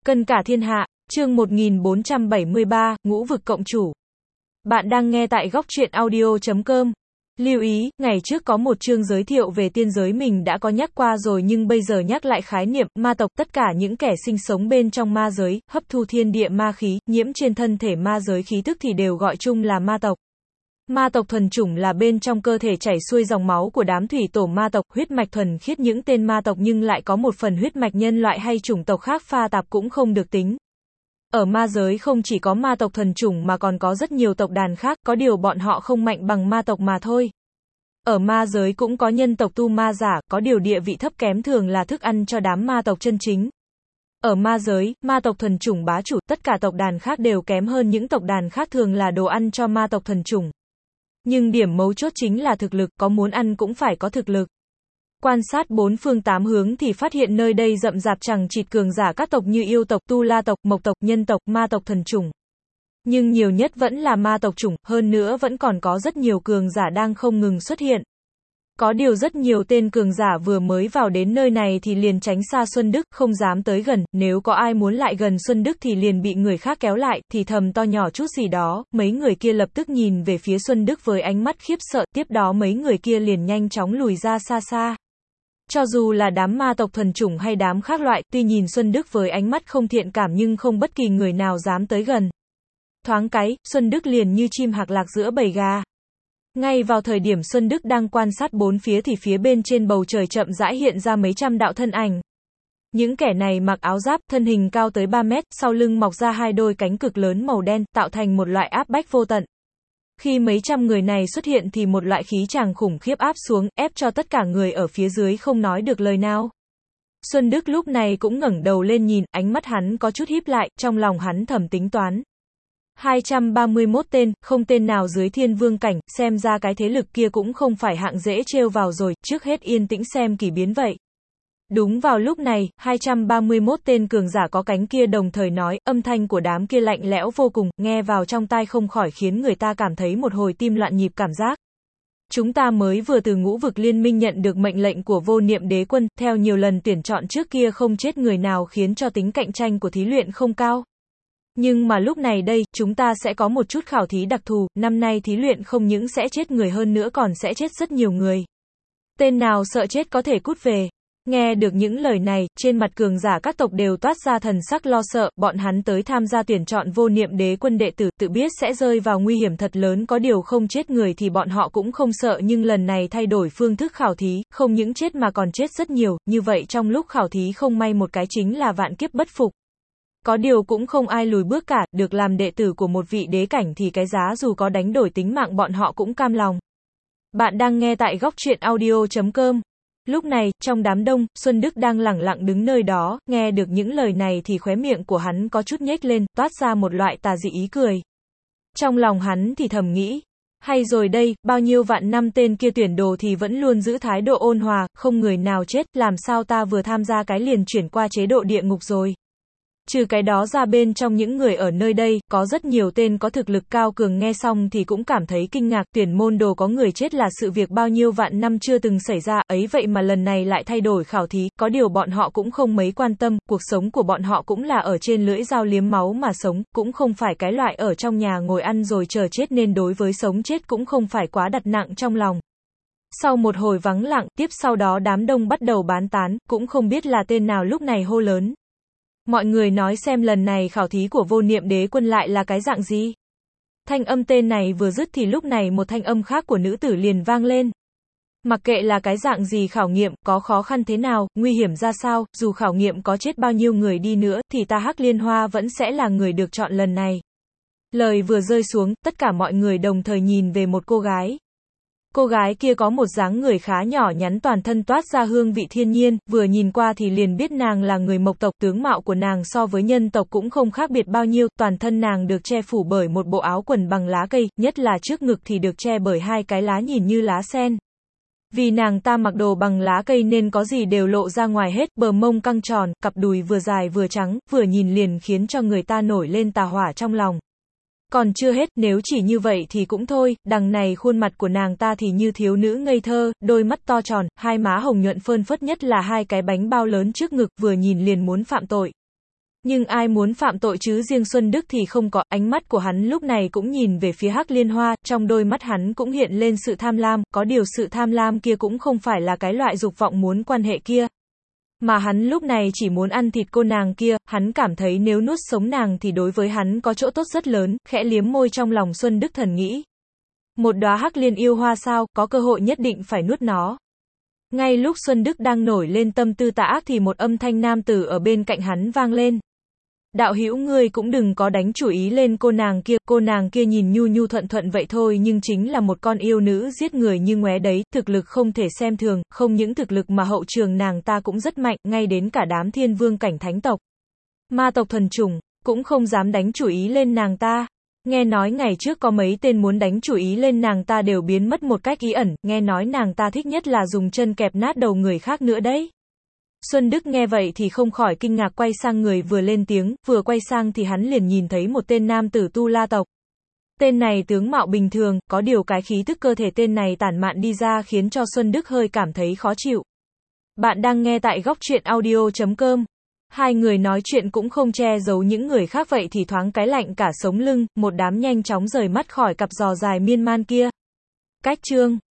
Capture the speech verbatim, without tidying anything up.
Cân cả thiên hạ, chương một nghìn bốn trăm bảy mươi ba, ngũ vực cộng chủ. Bạn đang nghe tại góc truyện audio chấm com. Lưu ý, ngày trước có một chương giới thiệu về tiên giới mình đã có nhắc qua rồi nhưng bây giờ nhắc lại khái niệm, ma tộc, tất cả những kẻ sinh sống bên trong ma giới, hấp thu thiên địa ma khí, nhiễm trên thân thể ma giới khí thức thì đều gọi chung là ma tộc. Ma tộc thuần chủng là bên trong cơ thể chảy xuôi dòng máu của đám thủy tổ ma tộc, huyết mạch thuần khiết những tên ma tộc nhưng lại có một phần huyết mạch nhân loại hay chủng tộc khác pha tạp cũng không được tính. Ở ma giới không chỉ có ma tộc thuần chủng mà còn có rất nhiều tộc đàn khác, có điều bọn họ không mạnh bằng ma tộc mà thôi. Ở ma giới cũng có nhân tộc tu ma giả, có điều địa vị thấp kém thường là thức ăn cho đám ma tộc chân chính. Ở ma giới, ma tộc thuần chủng bá chủ, tất cả tộc đàn khác đều kém hơn những tộc đàn khác thường là đồ ăn cho ma tộc thuần chủng. Nhưng điểm mấu chốt chính là thực lực, có muốn ăn cũng phải có thực lực. Quan sát bốn phương tám hướng thì phát hiện nơi đây rậm rạp chằng chịt cường giả các tộc như yêu tộc, tu la tộc, mộc tộc, nhân tộc, ma tộc thuần chủng. Nhưng nhiều nhất vẫn là ma tộc chủng, hơn nữa vẫn còn có rất nhiều cường giả đang không ngừng xuất hiện. Có điều rất nhiều tên cường giả vừa mới vào đến nơi này thì liền tránh xa Xuân Đức, không dám tới gần, nếu có ai muốn lại gần Xuân Đức thì liền bị người khác kéo lại, thì thầm to nhỏ chút gì đó, mấy người kia lập tức nhìn về phía Xuân Đức với ánh mắt khiếp sợ, tiếp đó mấy người kia liền nhanh chóng lùi ra xa xa. Cho dù là đám ma tộc thuần chủng hay đám khác loại, tuy nhìn Xuân Đức với ánh mắt không thiện cảm nhưng không bất kỳ người nào dám tới gần. Thoáng cái, Xuân Đức liền như chim hạc lạc giữa bầy gà. Ngay vào thời điểm Xuân Đức đang quan sát bốn phía thì phía bên trên bầu trời chậm rãi hiện ra mấy trăm đạo thân ảnh. Những kẻ này mặc áo giáp, thân hình cao tới ba mét, sau lưng mọc ra hai đôi cánh cực lớn màu đen, tạo thành một loại áp bách vô tận. Khi mấy trăm người này xuất hiện thì một loại khí tràng khủng khiếp áp xuống, ép cho tất cả người ở phía dưới không nói được lời nào. Xuân Đức lúc này cũng ngẩng đầu lên nhìn, ánh mắt hắn có chút híp lại, trong lòng hắn thầm tính toán. hai trăm ba mươi mốt tên, không tên nào dưới thiên vương cảnh, xem ra cái thế lực kia cũng không phải hạng dễ trêu vào rồi, trước hết yên tĩnh xem kỳ biến vậy. Đúng vào lúc này, hai trăm ba mươi mốt tên cường giả có cánh kia đồng thời nói, âm thanh của đám kia lạnh lẽo vô cùng, nghe vào trong tai không khỏi khiến người ta cảm thấy một hồi tim loạn nhịp cảm giác. Chúng ta mới vừa từ ngũ vực liên minh nhận được mệnh lệnh của vô niệm đế quân, theo nhiều lần tuyển chọn trước kia không chết người nào khiến cho tính cạnh tranh của thí luyện không cao. Nhưng mà lúc này đây, chúng ta sẽ có một chút khảo thí đặc thù, năm nay thí luyện không những sẽ chết người hơn nữa còn sẽ chết rất nhiều người. Tên nào sợ chết có thể cút về. Nghe được những lời này, trên mặt cường giả các tộc đều toát ra thần sắc lo sợ, bọn hắn tới tham gia tuyển chọn vô niệm đế quân đệ tử, tự biết sẽ rơi vào nguy hiểm thật lớn, có điều không chết người thì bọn họ cũng không sợ nhưng lần này thay đổi phương thức khảo thí, không những chết mà còn chết rất nhiều, như vậy trong lúc khảo thí không may một cái chính là vạn kiếp bất phục. Có điều cũng không ai lùi bước cả, được làm đệ tử của một vị đế cảnh thì cái giá dù có đánh đổi tính mạng bọn họ cũng cam lòng. Bạn đang nghe tại góc truyện audio chấm com. Lúc này, trong đám đông, Xuân Đức đang lẳng lặng đứng nơi đó, nghe được những lời này thì khóe miệng của hắn có chút nhếch lên, toát ra một loại tà dị ý cười. Trong lòng hắn thì thầm nghĩ, hay rồi đây, bao nhiêu vạn năm tên kia tuyển đồ thì vẫn luôn giữ thái độ ôn hòa, không người nào chết, làm sao ta vừa tham gia cái liền chuyển qua chế độ địa ngục rồi. Trừ cái đó ra bên trong những người ở nơi đây, có rất nhiều tên có thực lực cao cường nghe xong thì cũng cảm thấy kinh ngạc, tuyển môn đồ có người chết là sự việc bao nhiêu vạn năm chưa từng xảy ra, ấy vậy mà lần này lại thay đổi khảo thí, có điều bọn họ cũng không mấy quan tâm, cuộc sống của bọn họ cũng là ở trên lưỡi dao liếm máu mà sống, cũng không phải cái loại ở trong nhà ngồi ăn rồi chờ chết nên đối với sống chết cũng không phải quá đặt nặng trong lòng. Sau một hồi vắng lặng, tiếp sau đó đám đông bắt đầu bán tán, cũng không biết là tên nào lúc này hô lớn. Mọi người nói xem lần này khảo thí của vô niệm đế quân lại là cái dạng gì. Thanh âm tên này vừa dứt thì lúc này một thanh âm khác của nữ tử liền vang lên. Mặc kệ là cái dạng gì khảo nghiệm, có khó khăn thế nào, nguy hiểm ra sao, dù khảo nghiệm có chết bao nhiêu người đi nữa, thì ta Hắc Liên Hoa vẫn sẽ là người được chọn lần này. Lời vừa rơi xuống, tất cả mọi người đồng thời nhìn về một cô gái. Cô gái kia có một dáng người khá nhỏ nhắn, toàn thân toát ra hương vị thiên nhiên, vừa nhìn qua thì liền biết nàng là người mộc tộc, tướng mạo của nàng so với nhân tộc cũng không khác biệt bao nhiêu, toàn thân nàng được che phủ bởi một bộ áo quần bằng lá cây, nhất là trước ngực thì được che bởi hai cái lá nhìn như lá sen. Vì nàng ta mặc đồ bằng lá cây nên có gì đều lộ ra ngoài hết, bờ mông căng tròn, cặp đùi vừa dài vừa trắng, vừa nhìn liền khiến cho người ta nổi lên tà hỏa trong lòng. Còn chưa hết, nếu chỉ như vậy thì cũng thôi, đằng này khuôn mặt của nàng ta thì như thiếu nữ ngây thơ, đôi mắt to tròn, hai má hồng nhuận phơn phớt, nhất là hai cái bánh bao lớn trước ngực, vừa nhìn liền muốn phạm tội. Nhưng ai muốn phạm tội chứ riêng Xuân Đức thì không có, ánh mắt của hắn lúc này cũng nhìn về phía Hắc Liên Hoa, trong đôi mắt hắn cũng hiện lên sự tham lam, có điều sự tham lam kia cũng không phải là cái loại dục vọng muốn quan hệ kia. Mà hắn lúc này chỉ muốn ăn thịt cô nàng kia, hắn cảm thấy nếu nuốt sống nàng thì đối với hắn có chỗ tốt rất lớn, khẽ liếm môi trong lòng Xuân Đức thầm nghĩ. Một đóa Hắc Liên yêu hoa sao, có cơ hội nhất định phải nuốt nó. Ngay lúc Xuân Đức đang nổi lên tâm tư tà ác thì một âm thanh nam tử ở bên cạnh hắn vang lên. Đạo hữu ngươi cũng đừng có đánh chủ ý lên cô nàng kia, cô nàng kia nhìn nhu nhu thuận thuận vậy thôi nhưng chính là một con yêu nữ giết người như ngoé đấy, thực lực không thể xem thường, không những thực lực mà hậu trường nàng ta cũng rất mạnh, ngay đến cả đám thiên vương cảnh thánh tộc, ma tộc thuần chủng, cũng không dám đánh chủ ý lên nàng ta. Nghe nói ngày trước có mấy tên muốn đánh chủ ý lên nàng ta đều biến mất một cách ý ẩn, nghe nói nàng ta thích nhất là dùng chân kẹp nát đầu người khác nữa đấy. Xuân Đức nghe vậy thì không khỏi kinh ngạc quay sang người vừa lên tiếng, vừa quay sang thì hắn liền nhìn thấy một tên nam tử Tu La tộc. Tên này tướng mạo bình thường, có điều cái khí tức cơ thể tên này tản mạn đi ra khiến cho Xuân Đức hơi cảm thấy khó chịu. Bạn đang nghe tại góc truyện audio chấm com. Hai người nói chuyện cũng không che giấu những người khác vậy thì thoáng cái lạnh cả sống lưng, một đám nhanh chóng rời mắt khỏi cặp giò dài miên man kia. Cách chương